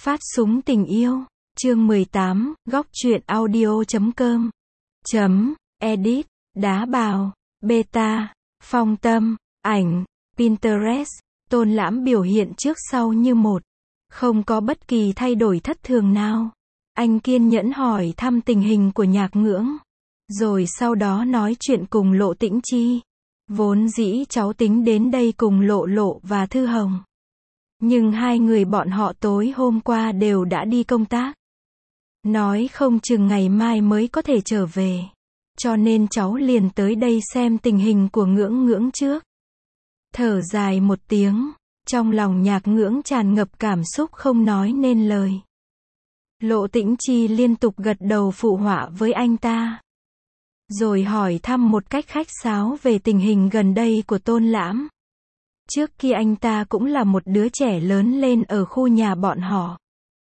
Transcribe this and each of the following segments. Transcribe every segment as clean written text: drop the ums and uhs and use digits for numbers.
Phát súng tình yêu, chương 18, góc truyện audio.com. Edit, đá bào, beta, phong tâm, ảnh, Pinterest, Tôn Lãm biểu hiện trước sau như một. Không có bất kỳ thay đổi thất thường nào. Anh kiên nhẫn hỏi thăm tình hình của Nhạc Ngưỡng. Rồi sau đó nói chuyện cùng Lộ Tĩnh Chi. Vốn dĩ cháu tính đến đây cùng Lộ Lộ và Thư Hồng. Nhưng hai người bọn họ tối hôm qua đều đã đi công tác. Nói không chừng ngày mai mới có thể trở về. Cho nên cháu liền tới đây xem tình hình của Ngưỡng Ngưỡng trước. Thở dài một tiếng, trong lòng Nhạc Ngưỡng tràn ngập cảm xúc không nói nên lời. Lộ Tĩnh Chi liên tục gật đầu phụ họa với anh ta. Rồi hỏi thăm một cách khách sáo về tình hình gần đây của Tôn Lãm. Trước kia anh ta cũng là một đứa trẻ lớn lên ở khu nhà bọn họ.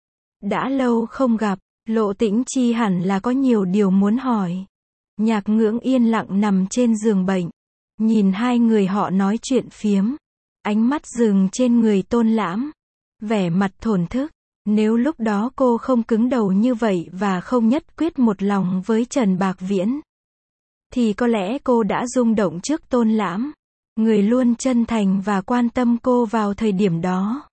Đã lâu không gặp, Lộ Tĩnh Chi hẳn là có nhiều điều muốn hỏi. Nhạc Ngưỡng yên lặng nằm trên giường bệnh. Nhìn hai người họ nói chuyện phiếm. Ánh mắt dừng trên người Tôn Lãm. Vẻ mặt thổn thức. Nếu lúc đó cô không cứng đầu như vậy và không nhất quyết một lòng với Trần Bạc Viễn, thì có lẽ cô đã rung động trước Tôn Lãm. Người luôn chân thành và quan tâm cô vào thời điểm đó.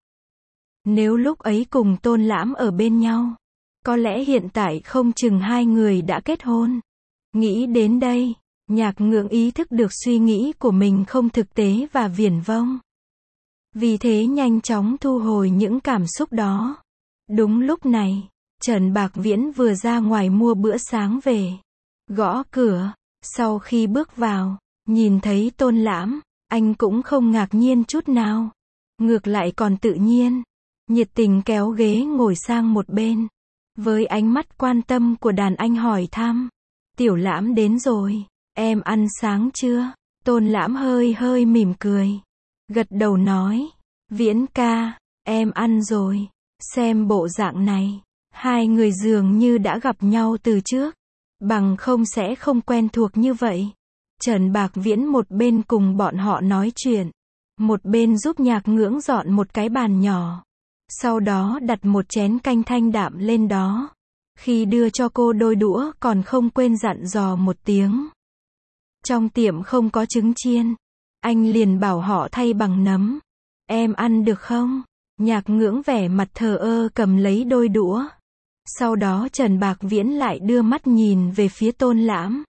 Nếu lúc ấy cùng Tôn Lãm ở bên nhau, có lẽ hiện tại không chừng hai người đã kết hôn. Nghĩ đến đây, Nhạc Ngưỡng ý thức được suy nghĩ của mình không thực tế và viển vông. Vì thế nhanh chóng thu hồi những cảm xúc đó. Đúng lúc này, Trần Bạc Viễn vừa ra ngoài mua bữa sáng về. Gõ cửa, sau khi bước vào, nhìn thấy Tôn Lãm, anh cũng không ngạc nhiên chút nào. Ngược lại còn tự nhiên, nhiệt tình kéo ghế ngồi sang một bên. Với ánh mắt quan tâm của đàn anh hỏi thăm. Tiểu Lãm đến rồi, em ăn sáng chưa? Tôn Lãm hơi mỉm cười. Gật đầu nói, Viễn ca, em ăn rồi. Xem bộ dạng này, hai người dường như đã gặp nhau từ trước. Bằng không sẽ không quen thuộc như vậy. Trần Bạc Viễn một bên cùng bọn họ nói chuyện, một bên giúp Nhạc Ngưỡng dọn một cái bàn nhỏ. Sau đó đặt một chén canh thanh đạm lên đó. Khi đưa cho cô đôi đũa còn không quên dặn dò một tiếng. Trong tiệm không có trứng chiên. Anh liền bảo họ thay bằng nấm. Em ăn được không? Nhạc Ngưỡng vẻ mặt thờ ơ cầm lấy đôi đũa. Sau đó Trần Bạc Viễn lại đưa mắt nhìn về phía Tôn Lãm.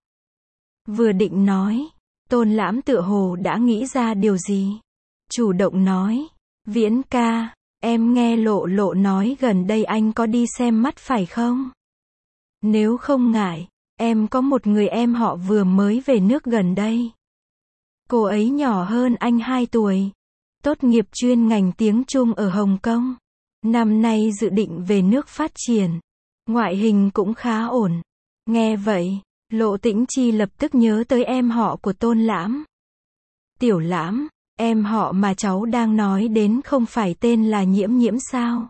Vừa định nói, Tôn Lãm tựa hồ đã nghĩ ra điều gì. Chủ động nói, Viễn ca, em nghe Lộ Lộ nói gần đây anh có đi xem mắt phải không? Nếu không ngại, em có một người em họ vừa mới về nước gần đây. Cô ấy nhỏ hơn anh 2 tuổi. Tốt nghiệp chuyên ngành tiếng Trung ở Hồng Kông. Năm nay dự định về nước phát triển. Ngoại hình cũng khá ổn. Nghe vậy, Lộ Tĩnh Chi lập tức nhớ tới em họ của Tôn Lãm. Tiểu Lãm, em họ mà cháu đang nói đến không phải tên là Nhiễm Nhiễm sao?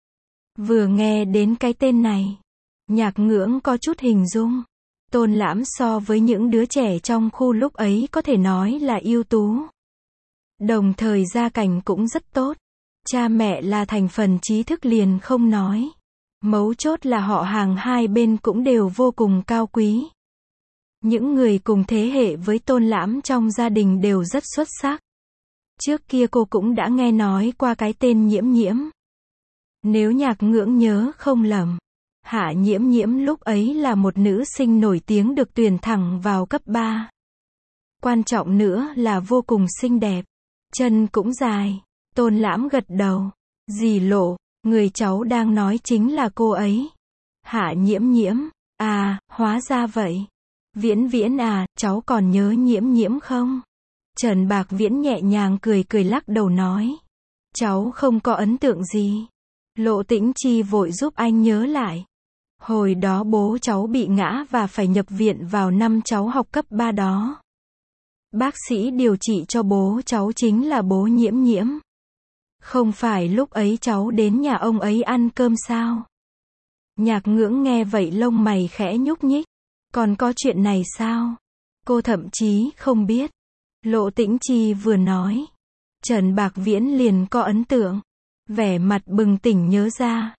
Vừa nghe đến cái tên này, Nhạc Ngưỡng có chút hình dung. Tôn Lãm so với những đứa trẻ trong khu lúc ấy có thể nói là ưu tú. Đồng thời gia cảnh cũng rất tốt. Cha mẹ là thành phần trí thức liền không nói. Mấu chốt là họ hàng hai bên cũng đều vô cùng cao quý. Những người cùng thế hệ với Tôn Lãm trong gia đình đều rất xuất sắc. Trước kia cô cũng đã nghe nói qua cái tên Nhiễm Nhiễm. Nếu Nhạc Ngưỡng nhớ không lầm, Hạ Nhiễm Nhiễm lúc ấy là một nữ sinh nổi tiếng được tuyển thẳng vào cấp 3. Quan trọng nữa là vô cùng xinh đẹp. Chân cũng dài. Tôn Lãm gật đầu. Dì Lộ, người cháu đang nói chính là cô ấy. Hạ Nhiễm Nhiễm. À, hóa ra vậy. Viễn Viễn à, cháu còn nhớ Nhiễm Nhiễm không? Trần Bạc Viễn nhẹ nhàng cười lắc đầu nói. Cháu không có ấn tượng gì. Lộ Tĩnh Chi vội giúp anh nhớ lại. Hồi đó bố cháu bị ngã và phải nhập viện vào năm cháu học cấp 3 đó. Bác sĩ điều trị cho bố cháu chính là bố Nhiễm Nhiễm. Không phải lúc ấy cháu đến nhà ông ấy ăn cơm sao? Nhạc Ngưỡng nghe vậy lông mày khẽ nhúc nhích. Còn có chuyện này sao? Cô thậm chí không biết. Lộ Tĩnh Chi vừa nói, Trần Bạc Viễn liền có ấn tượng. Vẻ mặt bừng tỉnh nhớ ra.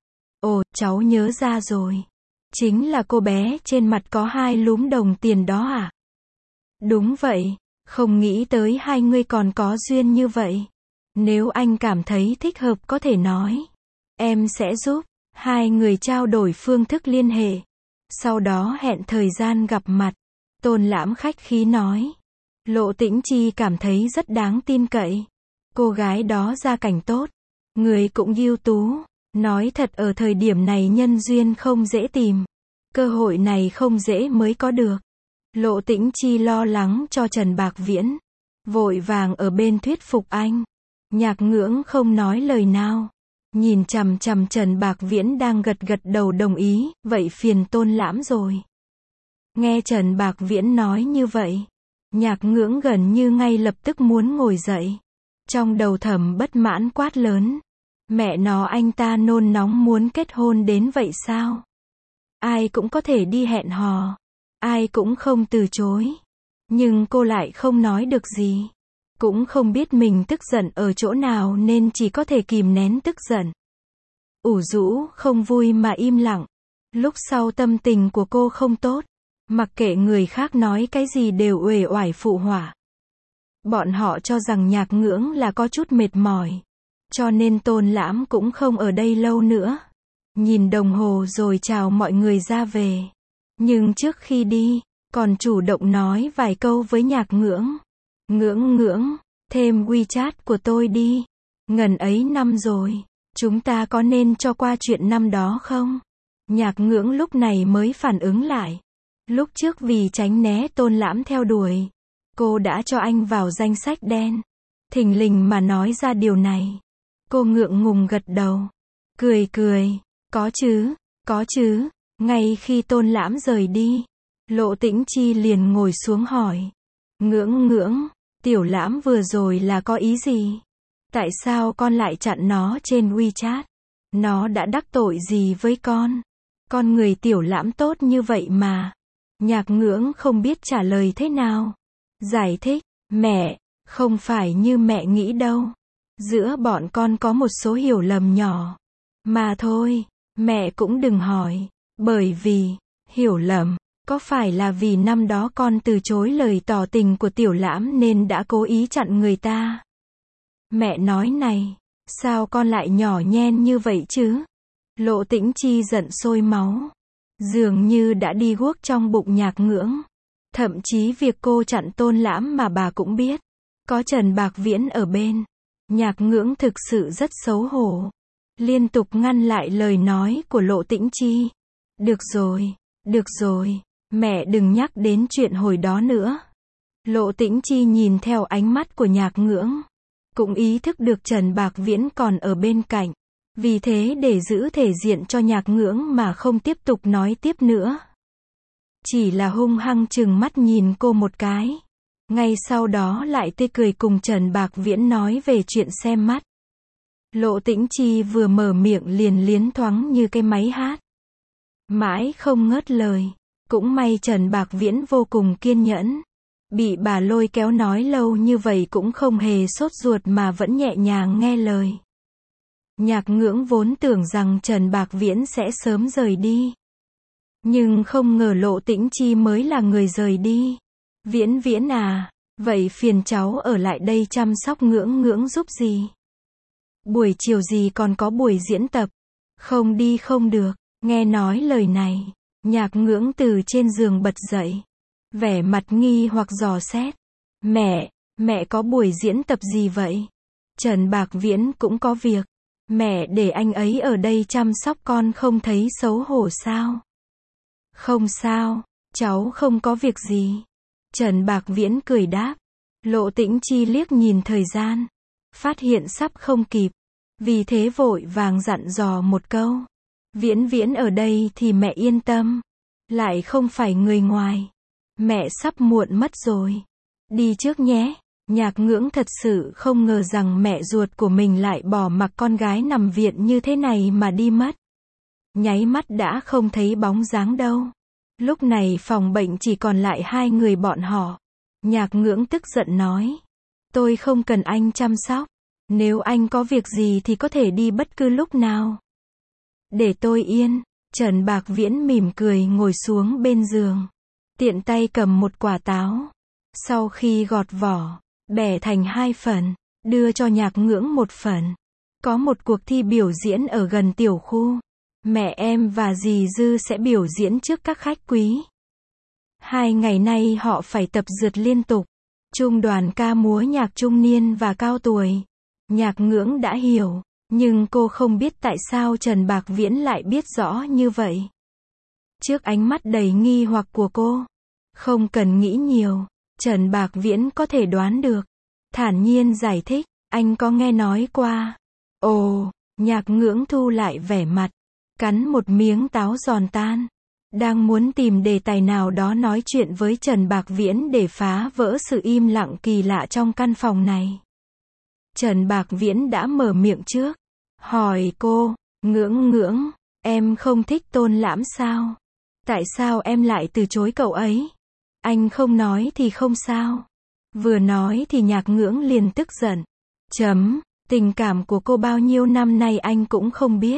Ồ, cháu nhớ ra rồi. Chính là cô bé trên mặt có 2 lúm đồng tiền đó à? Đúng vậy, không nghĩ tới hai người còn có duyên như vậy. Nếu anh cảm thấy thích hợp có thể nói. Em sẽ giúp. Hai người trao đổi phương thức liên hệ. Sau đó hẹn thời gian gặp mặt. Tôn Lãm khách khí nói. Lộ Tĩnh Chi cảm thấy rất đáng tin cậy. Cô gái đó gia cảnh tốt. Người cũng ưu tú. Nói thật ở thời điểm này nhân duyên không dễ tìm. Cơ hội này không dễ mới có được. Lộ Tĩnh Chi lo lắng cho Trần Bạc Viễn. Vội vàng ở bên thuyết phục anh. Nhạc Ngưỡng không nói lời nào. Nhìn chằm chằm Trần Bạc Viễn đang gật gật đầu đồng ý, vậy phiền Tôn Lãm rồi. Nghe Trần Bạc Viễn nói như vậy. Nhạc Ngưỡng gần như ngay lập tức muốn ngồi dậy. Trong đầu thầm bất mãn quát lớn. Mẹ nó anh ta nôn nóng muốn kết hôn đến vậy sao? Ai cũng có thể đi hẹn hò. Ai cũng không từ chối. Nhưng cô lại không nói được gì. Cũng không biết mình tức giận ở chỗ nào nên chỉ có thể kìm nén tức giận. Ủ rũ, không vui mà im lặng. Lúc sau tâm tình của cô không tốt. Mặc kệ người khác nói cái gì đều uể oải phụ họa. Bọn họ cho rằng Nhạc Ngưỡng là có chút mệt mỏi. Cho nên Tôn Lãm cũng không ở đây lâu nữa. Nhìn đồng hồ rồi chào mọi người ra về. Nhưng trước khi đi, còn chủ động nói vài câu với Nhạc Ngưỡng. Ngưỡng, thêm WeChat của tôi đi. Ngần ấy năm rồi, chúng ta có nên cho qua chuyện năm đó không? Nhạc Ngưỡng lúc này mới phản ứng lại. Lúc trước vì tránh né Tôn Lãm theo đuổi, cô đã cho anh vào danh sách đen. Thình lình mà nói ra điều này. Cô ngượng ngùng gật đầu. Cười, có chứ. Ngay khi Tôn Lãm rời đi, Lộ Tĩnh Chi liền ngồi xuống hỏi. Ngưỡng, Tiểu Lãm vừa rồi là có ý gì? Tại sao con lại chặn nó trên WeChat? Nó đã đắc tội gì với con? Con người Tiểu Lãm tốt như vậy mà. Nhạc Ngưỡng không biết trả lời thế nào. Giải thích, mẹ, không phải như mẹ nghĩ đâu. Giữa bọn con có một số hiểu lầm nhỏ. Mà thôi, mẹ cũng đừng hỏi. Bởi vì, hiểu lầm, có phải là vì năm đó con từ chối lời tỏ tình của Tiểu Lãm nên đã cố ý chặn người ta? Mẹ nói này, sao con lại nhỏ nhen như vậy chứ? Lộ Tĩnh Chi giận sôi máu. Dường như đã đi guốc trong bụng Nhạc Ngưỡng. Thậm chí việc cô chặn Tôn Lãm mà bà cũng biết. Có Trần Bạc Viễn ở bên. Nhạc Ngưỡng thực sự rất xấu hổ. Liên tục ngăn lại lời nói của Lộ Tĩnh Chi. Được rồi, mẹ đừng nhắc đến chuyện hồi đó nữa. Lộ Tĩnh Chi nhìn theo ánh mắt của Nhạc Ngưỡng. Cũng ý thức được Trần Bạc Viễn còn ở bên cạnh. Vì thế để giữ thể diện cho Nhạc Ngưỡng mà không tiếp tục nói tiếp nữa. Chỉ là hung hăng trừng mắt nhìn cô một cái. Ngay sau đó lại tươi cười cùng Trần Bạc Viễn nói về chuyện xem mắt. Lộ Tĩnh Chi vừa mở miệng liền liến thoáng như cái máy hát. Mãi không ngớt lời. Cũng may Trần Bạc Viễn vô cùng kiên nhẫn. Bị bà lôi kéo nói lâu như vậy cũng không hề sốt ruột mà vẫn nhẹ nhàng nghe lời. Nhạc Ngưỡng vốn tưởng rằng Trần Bạc Viễn sẽ sớm rời đi. Nhưng không ngờ Lộ Tĩnh Chi mới là người rời đi. Viễn à, vậy phiền cháu ở lại đây chăm sóc Ngưỡng giúp gì? Buổi chiều gì còn có buổi diễn tập. Không đi không được. Nghe nói lời này, Nhạc Ngưỡng từ trên giường bật dậy. Vẻ mặt nghi hoặc dò xét. Mẹ có buổi diễn tập gì vậy? Trần Bạc Viễn cũng có việc. Mẹ để anh ấy ở đây chăm sóc con không thấy xấu hổ sao? Không sao, cháu không có việc gì. Trần Bạc Viễn cười đáp. Lộ Tĩnh Chi liếc nhìn thời gian. Phát hiện sắp không kịp. Vì thế vội vàng dặn dò một câu. Viễn ở đây thì mẹ yên tâm. Lại không phải người ngoài. Mẹ sắp muộn mất rồi. Đi trước nhé. Nhạc Ngưỡng thật sự không ngờ rằng mẹ ruột của mình lại bỏ mặc con gái nằm viện như thế này mà đi mất. Nháy mắt đã không thấy bóng dáng đâu. Lúc này phòng bệnh chỉ còn lại hai người bọn họ. Nhạc Ngưỡng tức giận nói. Tôi không cần anh chăm sóc. Nếu anh có việc gì thì có thể đi bất cứ lúc nào. Để tôi yên. Trần Bạc Viễn mỉm cười ngồi xuống bên giường. Tiện tay cầm một quả táo. Sau khi gọt vỏ, bẻ thành 2 phần, đưa cho Nhạc Ngưỡng 1 phần. Có một cuộc thi biểu diễn ở gần tiểu khu. Mẹ em và dì Dư sẽ biểu diễn trước các khách quý. 2 ngày nay họ phải tập dượt liên tục. Trung đoàn ca múa nhạc trung niên và cao tuổi. Nhạc Ngưỡng đã hiểu, nhưng cô không biết tại sao Trần Bạc Viễn lại biết rõ như vậy. Trước ánh mắt đầy nghi hoặc của cô, không cần nghĩ nhiều, Trần Bạc Viễn có thể đoán được. Thản nhiên giải thích, anh có nghe nói qua. Ồ, Nhạc Ngưỡng thu lại vẻ mặt, cắn một miếng táo giòn tan. Đang muốn tìm đề tài nào đó nói chuyện với Trần Bạc Viễn để phá vỡ sự im lặng kỳ lạ trong căn phòng này. Trần Bạc Viễn đã mở miệng trước. Hỏi cô, Ngưỡng, em không thích Tôn Lãm sao? Tại sao em lại từ chối cậu ấy? Anh không nói thì không sao. Vừa nói thì Nhạc Ngưỡng liền tức giận. Tình cảm của cô bao nhiêu năm nay anh cũng không biết.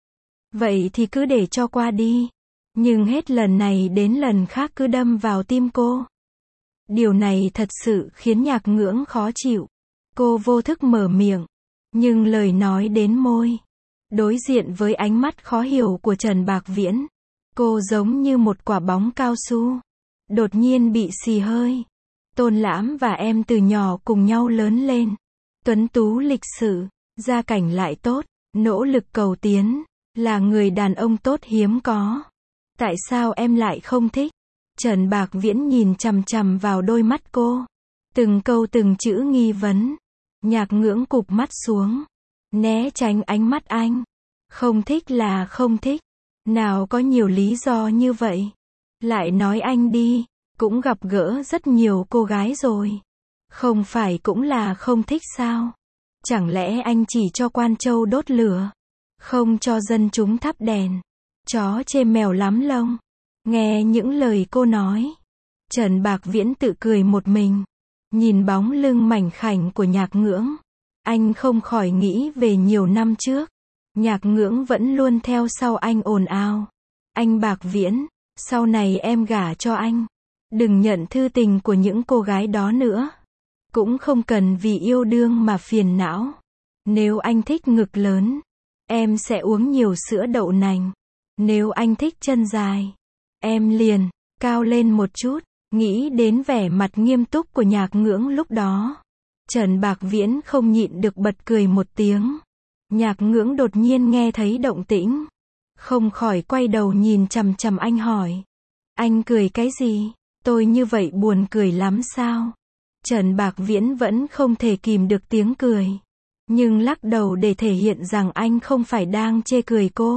Vậy thì cứ để cho qua đi. Nhưng hết lần này đến lần khác cứ đâm vào tim cô. Điều này thật sự khiến Nhạc Ngưỡng khó chịu. Cô vô thức mở miệng, nhưng lời nói đến môi. Đối diện với ánh mắt khó hiểu của Trần Bạc Viễn, cô giống như một quả bóng cao su. Đột nhiên bị xì hơi. Tôn Lãm và em từ nhỏ cùng nhau lớn lên. Tuấn tú lịch sự, gia cảnh lại tốt, nỗ lực cầu tiến, là người đàn ông tốt hiếm có. Tại sao em lại không thích? Trần Bạc Viễn nhìn chằm chằm vào đôi mắt cô. Từng câu từng chữ nghi vấn. Nhạc Ngưỡng cụp mắt xuống, né tránh ánh mắt anh. Không thích là không thích. Nào có nhiều lý do như vậy. Lại nói anh đi, cũng gặp gỡ rất nhiều cô gái rồi. Không phải cũng là không thích sao? Chẳng lẽ anh chỉ cho quan châu đốt lửa, không cho dân chúng thắp đèn? Chó chê mèo lắm lông. Nghe những lời cô nói, Trần Bạc Viễn tự cười một mình. Nhìn bóng lưng mảnh khảnh của Nhạc Ngưỡng, anh không khỏi nghĩ về nhiều năm trước. Nhạc Ngưỡng vẫn luôn theo sau anh ồn ào. Anh Bạc Viễn, sau này em gả cho anh. Đừng nhận thư tình của những cô gái đó nữa. Cũng không cần vì yêu đương mà phiền não. Nếu anh thích ngực lớn, em sẽ uống nhiều sữa đậu nành. Nếu anh thích chân dài, em liền cao lên một chút. Nghĩ đến vẻ mặt nghiêm túc của Nhạc Ngưỡng lúc đó, Trần Bạc Viễn không nhịn được bật cười một tiếng. Nhạc Ngưỡng đột nhiên nghe thấy động tĩnh, không khỏi quay đầu nhìn chằm chằm anh hỏi. Anh cười cái gì? Tôi như vậy buồn cười lắm sao? Trần Bạc Viễn vẫn không thể kìm được tiếng cười, nhưng lắc đầu để thể hiện rằng anh không phải đang chê cười cô.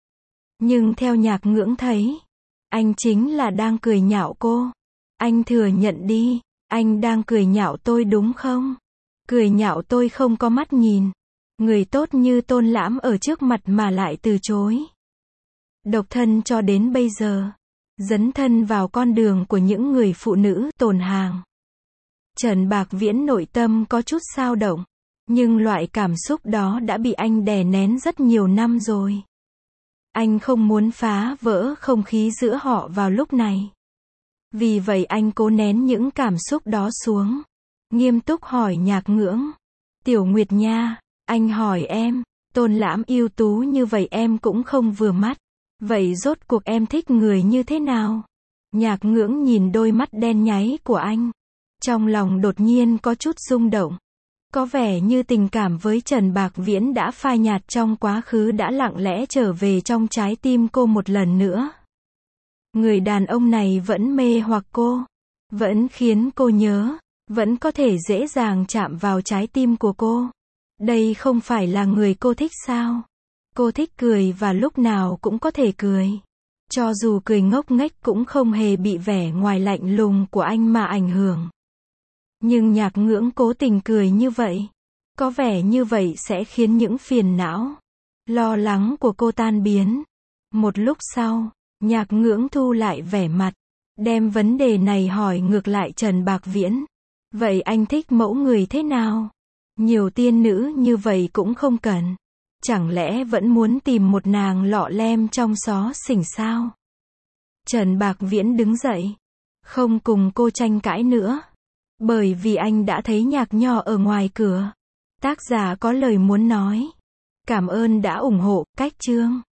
Nhưng theo Nhạc Ngưỡng thấy, anh chính là đang cười nhạo cô. Anh thừa nhận đi, anh đang cười nhạo tôi đúng không? Cười nhạo tôi không có mắt nhìn. Người tốt như Tôn Lãm ở trước mặt mà lại từ chối. Độc thân cho đến bây giờ. Dấn thân vào con đường của những người phụ nữ tồn hàng. Trần Bạc Viễn nội tâm có chút xao động. Nhưng loại cảm xúc đó đã bị anh đè nén rất nhiều năm rồi. Anh không muốn phá vỡ không khí giữa họ vào lúc này. Vì vậy anh cố nén những cảm xúc đó xuống. Nghiêm túc hỏi Nhạc Ngưỡng. Tiểu Nguyệt nha, anh hỏi em, Tôn Lãm ưu tú như vậy em cũng không vừa mắt. Vậy rốt cuộc em thích người như thế nào? Nhạc Ngưỡng nhìn đôi mắt đen nháy của anh. Trong lòng đột nhiên có chút rung động. Có vẻ như tình cảm với Trần Bạc Viễn đã phai nhạt trong quá khứ đã lặng lẽ trở về trong trái tim cô một lần nữa. Người đàn ông này vẫn mê hoặc cô, vẫn khiến cô nhớ, vẫn có thể dễ dàng chạm vào trái tim của cô. Đây không phải là người cô thích sao? Cô thích cười và lúc nào cũng có thể cười. Cho dù cười ngốc nghếch cũng không hề bị vẻ ngoài lạnh lùng của anh mà ảnh hưởng. Nhưng Nhạc Ngưỡng cố tình cười như vậy. Có vẻ như vậy sẽ khiến những phiền não, lo lắng của cô tan biến. Một lúc sau, Nhạc Ngưỡng thu lại vẻ mặt, đem vấn đề này hỏi ngược lại Trần Bạc Viễn. Vậy anh thích mẫu người thế nào? Nhiều tiên nữ như vậy cũng không cần. Chẳng lẽ vẫn muốn tìm một nàng lọ lem trong xó xỉnh sao? Trần Bạc Viễn đứng dậy. Không cùng cô tranh cãi nữa. Bởi vì anh đã thấy Nhạc Nho ở ngoài cửa. Tác giả có lời muốn nói. Cảm ơn đã ủng hộ, cách chương.